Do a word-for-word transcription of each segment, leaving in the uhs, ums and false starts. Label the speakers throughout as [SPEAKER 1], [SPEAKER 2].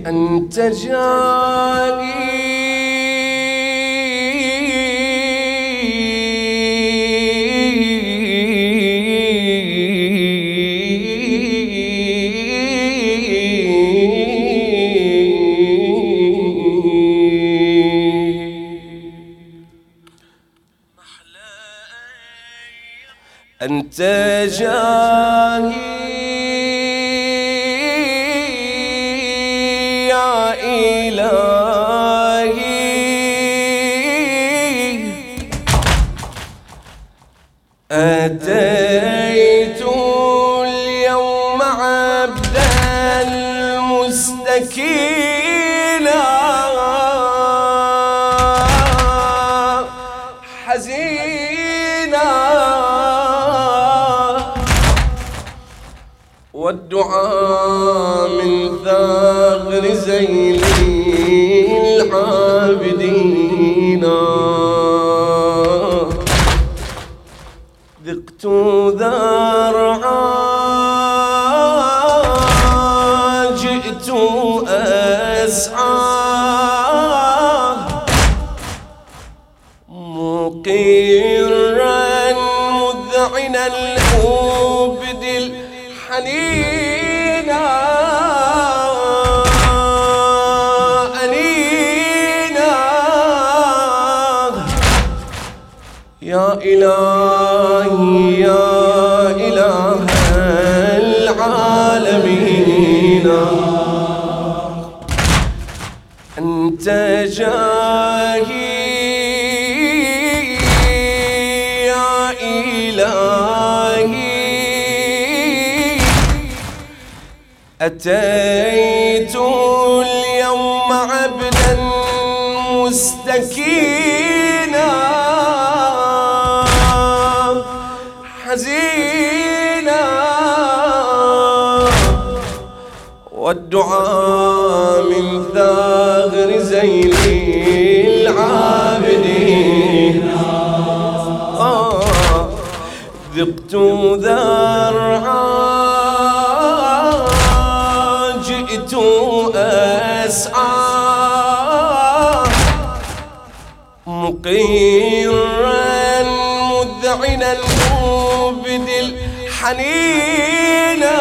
[SPEAKER 1] أنت جاني أنت جاهي يا إلهي، أتيت اليوم عبدا مستكينا حزينا، والدعاء من ثغر زين العابدين، ذقت ذرعا جئت أسعى مقرا مذعنا الأبد حنينا أنينا يا إلهي يا إله العالمين، أنت جاهي يا إلهي، أتيت اليوم عبدا مستكينا حزينا، والدعاء من ثغر زين العابدين، آه ذقت ذرعا جئت أسعى مقيرا مذعنا الأبد الحنينا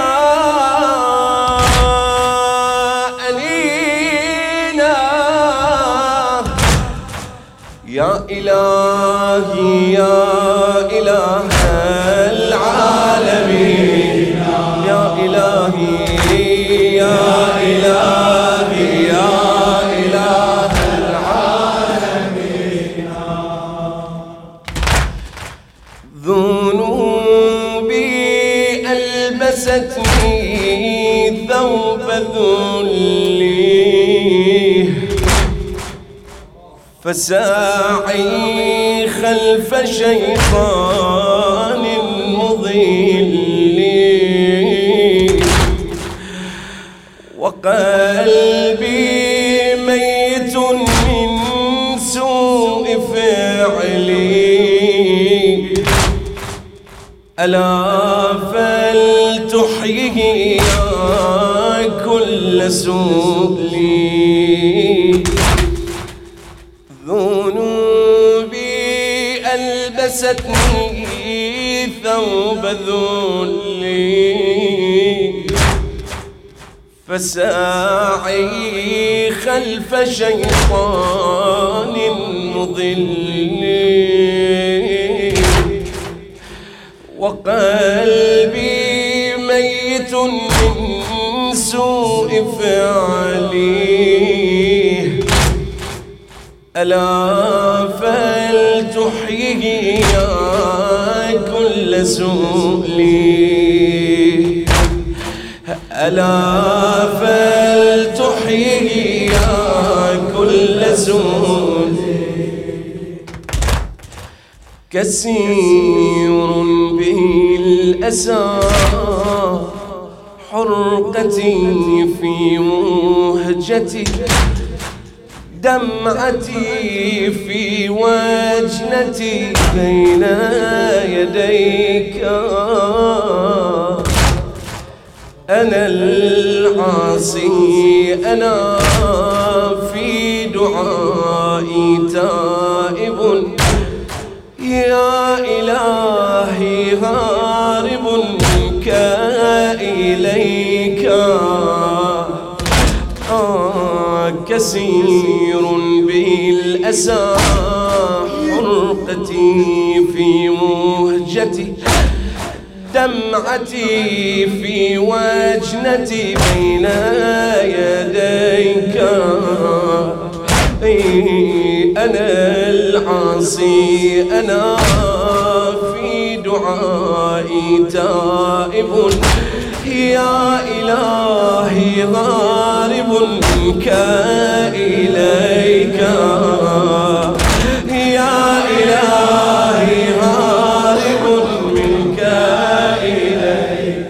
[SPEAKER 1] أنينا يا إلهي يا إله العالمين، يا إلهي يا إلهي يا إله العالمين، ذنوبي ألبستني ثوب ذلي، فساعي خلف شيطان مضل، وقلبي ميت من سوء فعلي، ألا فلتحيه يا كل سؤلي، ذنوبي ألبستني ثوب ذلي، فساعي خلف شيطان مضل، وقلبي ميت من سوء فعلي، ألا فلتحيه يا كل سؤلي، ألا فلتحيه يا كل سؤلي، كثير به الأسى حرقتي في مهجتي، دمعتي في وجنتي بين يديك، أنا العاصي أنا في دعائي تائب يا إلهي هارب منك إليك آه كثير بالأسى حرقتي في مهجتي دمعتي في وجنتي بين يديك أنا العاصي أنا في دعائي تائب يا إلهي غارب منك إليك يا إلهي غارب منك إليك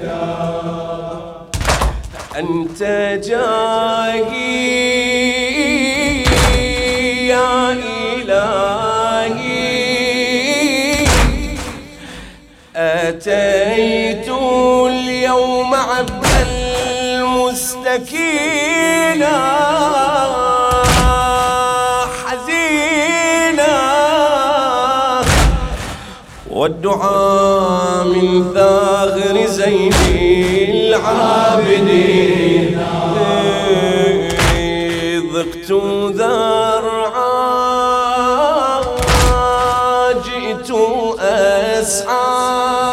[SPEAKER 1] أنت جاهي يا إلهي أتيت اليوم عبدا مستكينا حزينا والدعاء من ثغر زين العابدين ضقت ذرعا جئت أسعى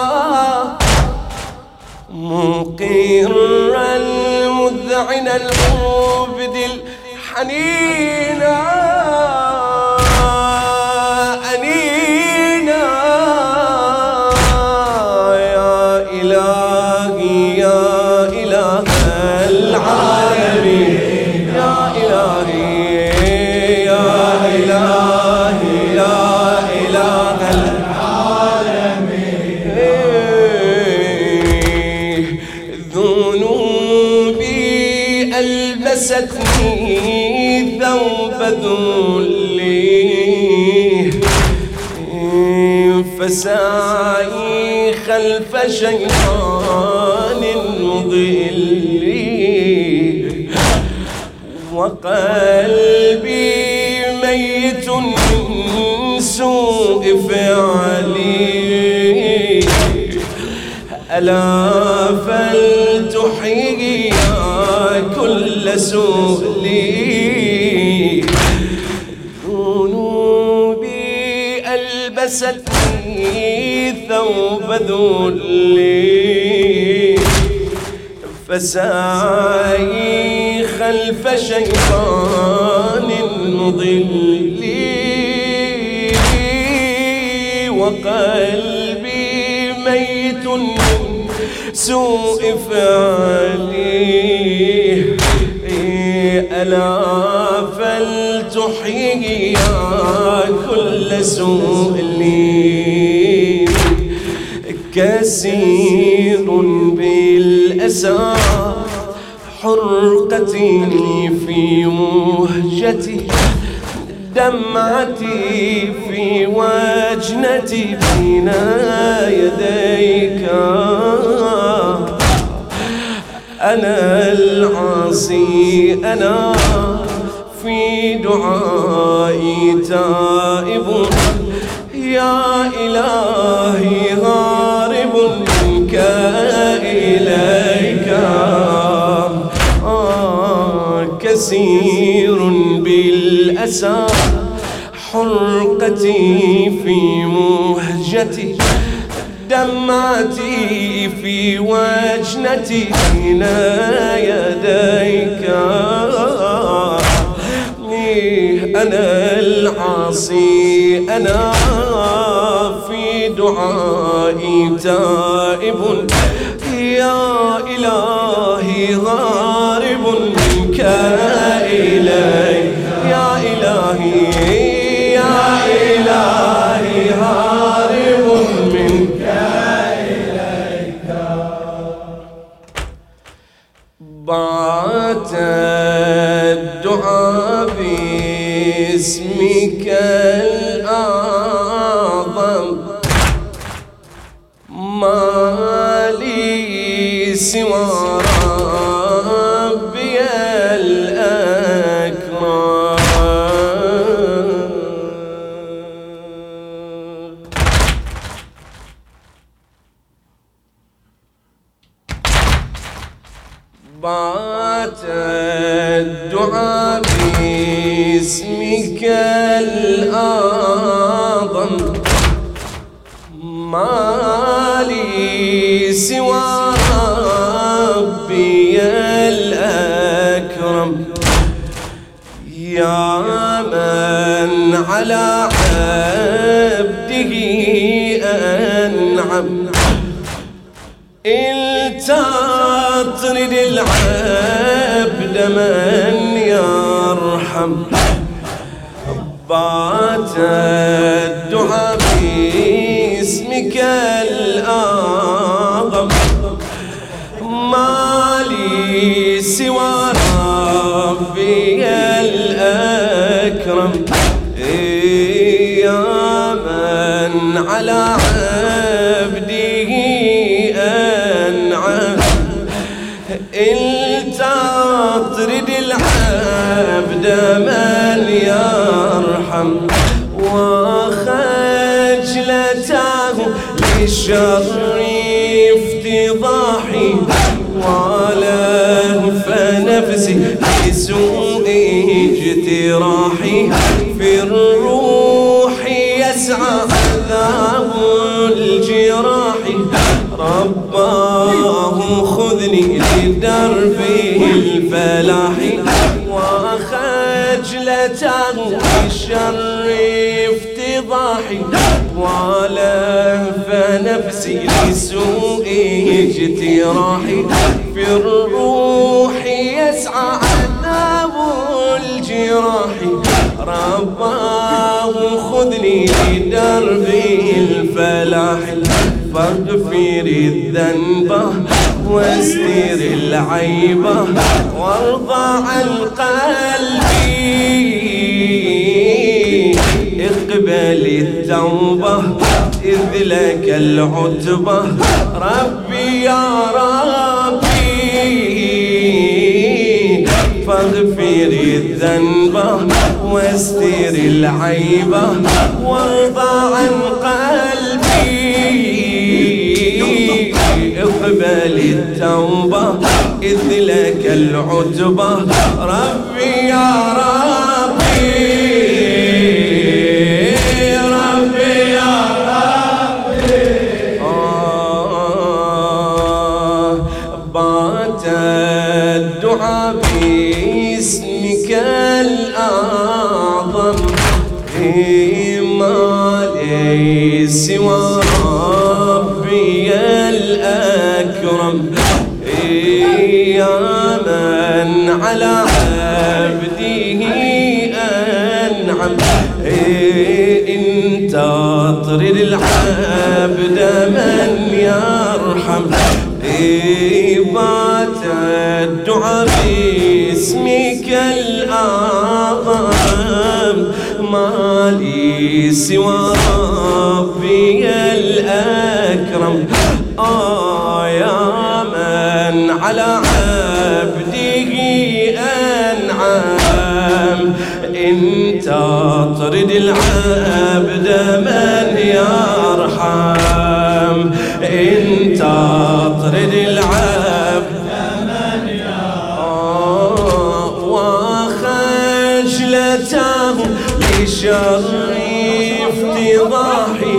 [SPEAKER 1] مقرا المذعن المبد الحنينا أنينا يا إلهي يا إله العالمين يا إلهي يا إلهي يا إله العالمين ذنوبي ألبستني ثوب ذلي فسعي خلف شيطان مضل وقلبي ميت من سوء فعلي ألا فلتحيي كل سؤلي ذنوبي ألبستني ثوب ذلي فسعي خلف شيطان مضل وقلبي ميت من سوء فعلي ألا فلتحيي كل سوء لي كثير بالأسى حرقتي في مهجتي دمعتي في وجنتي بين يديك أنا العاصي أنا في دعائي تائب يا إلهي هارب منك إليك آه كثير بالأسى حرقتي في مهجتي دمعتي في وجنتي بين يديك أنا العاصي أنا في دعائي تائب يا إلهي غارب منك إليك يا إلهي يا إلهي هارب منك إليك بات الدعاء باسمك الأعظم ما لي سوى الدعاء باسمك الأعظم ما لي سوى ربي الأكرم يا من على عبده أنعم التطرد العبد من يرحم بات الدعاء باسمك الأعظم ما لي سوى ربي الأكرم يا من على عبده أنعم التطرد العبد من يرحم وخجلته للشر افتضاحي ولهف نفسي لسوء اجتراحي في الروح يسعى عذاب الجراح رباه خذني لدربه الفلاح وخجلته للشر افتضاحي ولهف نفسي لسوء اجتراحي في الروح يسعى عذاب الجراح رباه خذني لدربه الفلاح فاغفر الذنب واستر العيبة وارضى عن قلبي اقبل التوبة إذ لك العتبة ربي يا ربي فاغفر الذنب واستر العيبة وارضى عن قلبي اقبل التوبة إذ لك العتبة ربي يا ربي ربي يا ربي آه بات الدعاء باسمك الأعظم ما لي سوى ربي الأكرم يا من على عبده أنعم إن تطرد العبد من يرحم بات الدعاء باسمك الأعظم ما لي سوى ربي الأكرم آه يا من على عبده أنعم إن تطرد العبد من يرحم إن تطرد العبد من يرحم وخجلته لشر افتضاحي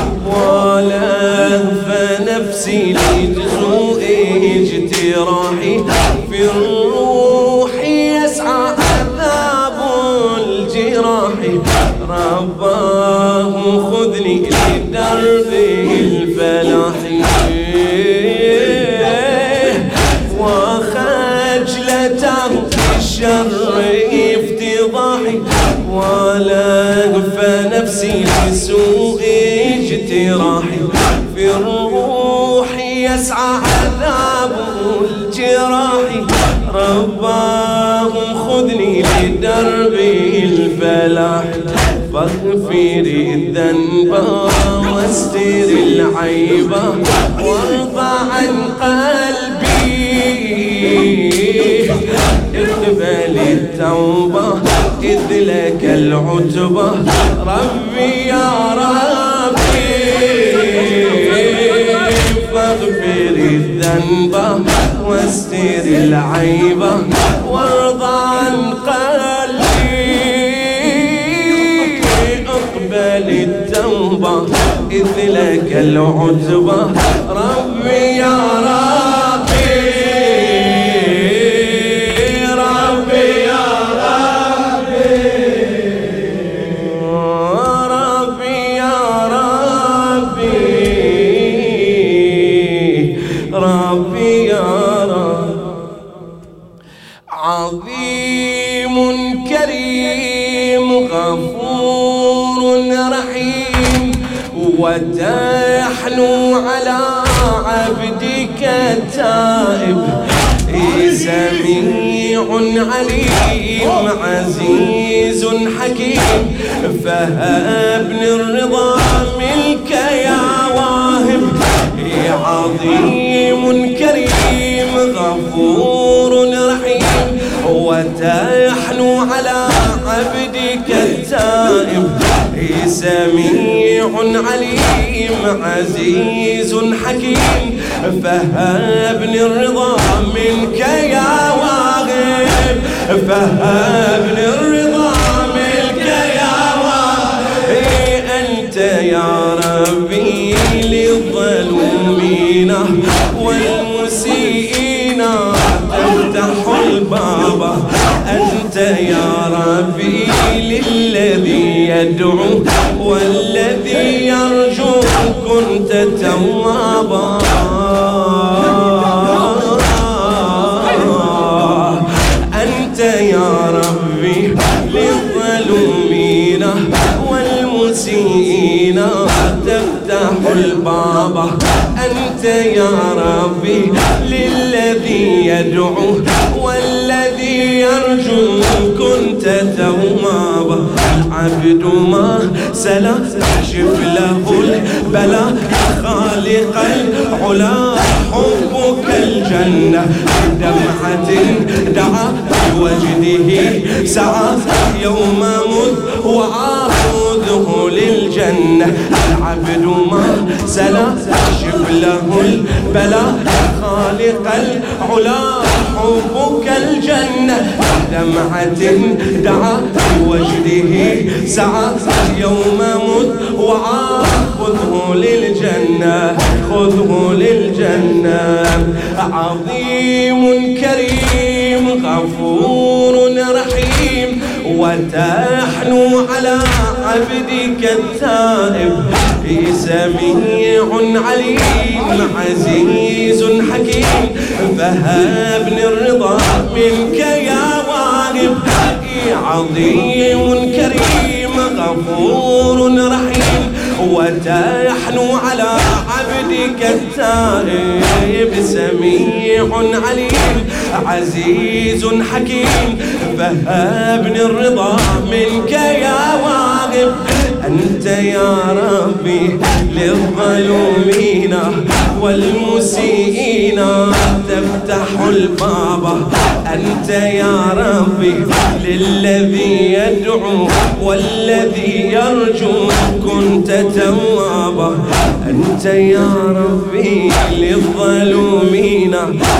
[SPEAKER 1] ولهف نفسي لجزوء اجتراحي في الروح يسعى عذاب الجراح رباه خذني لدربه الفلاح وخجلته للشر افتضاحي ولهف نفسي لسوء اجتراحي في الروح يسعى عذاب الجراح رباه خذني لدربه الفلاح فاغفر الذنب واستر العيبة وارضى عن قلبي اقبل التوبة إذ لك العتبة ربي يا ربي فاغفر الذنب واستر العيبة وارضى إذ لك العتبى ربي يا ربي ربي يا ربي ربي يا ربي ربي يا ربي عظيم كريم غفور رحيم وتحنو على عبدك التائب سميع عليم عزيز حكيم فهبني الرضا منك يا واهب عظيم كريم غفور رحيم وتحنو على عبدك التائب سميع عليم عزيز حكيم فهبني الرضا منك يا واهب فهبني الرضا منك يا واهب أنت يا ربي للظلومين والمسيئين تفتح الباب أنت يا ربي للذي يدعو والذي يرجو كنت توابا أنت يا ربي للظلومين والمسيئين تفتح الباب أنت يا ربي للذي يدعو والذي يرجو كنت توابا عبد ما سلا شف له البلاء خالق العلا حبك الجنة دمعة دعا بوجده سعى يوم مذ وعاخذه للجنة العبد ما سلا شف له البلاء خالق العلا حبك الجنة دمعة دعا بوجده سعى يوم مذ وعاخذه للجنة خذه للجنة عظيم كريم غفور رحيم وتحنو على عبدك التائب سميع عليم عزيز حكيم فهبني الرضا منك يا واهب عظيم كريم غفور رحيم وتحنو على عبدك التائب سميع عليم عزيز حكيم فهبني الرضا منك يا واهب أنت يا ربي للظلومين والمسيئين تفتح الباب أنت يا ربي للذي يدعو والذي يرجو كنت توابا أنت يا ربي للظلومين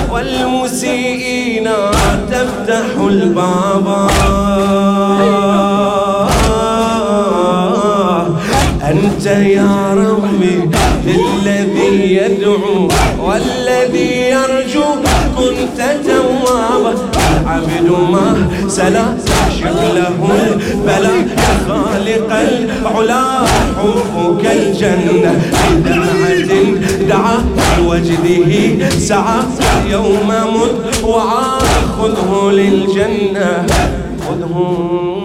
[SPEAKER 1] والمسيئين تفتح الباب أنت يا ربي للذي يدعو والذي يرجو كنت توابا العبد ما سلا شغله البلاء خالق العلا حبك الجنة بدمعة دعا بوجده سعى يوم مذ وعاخذه للجنة خذه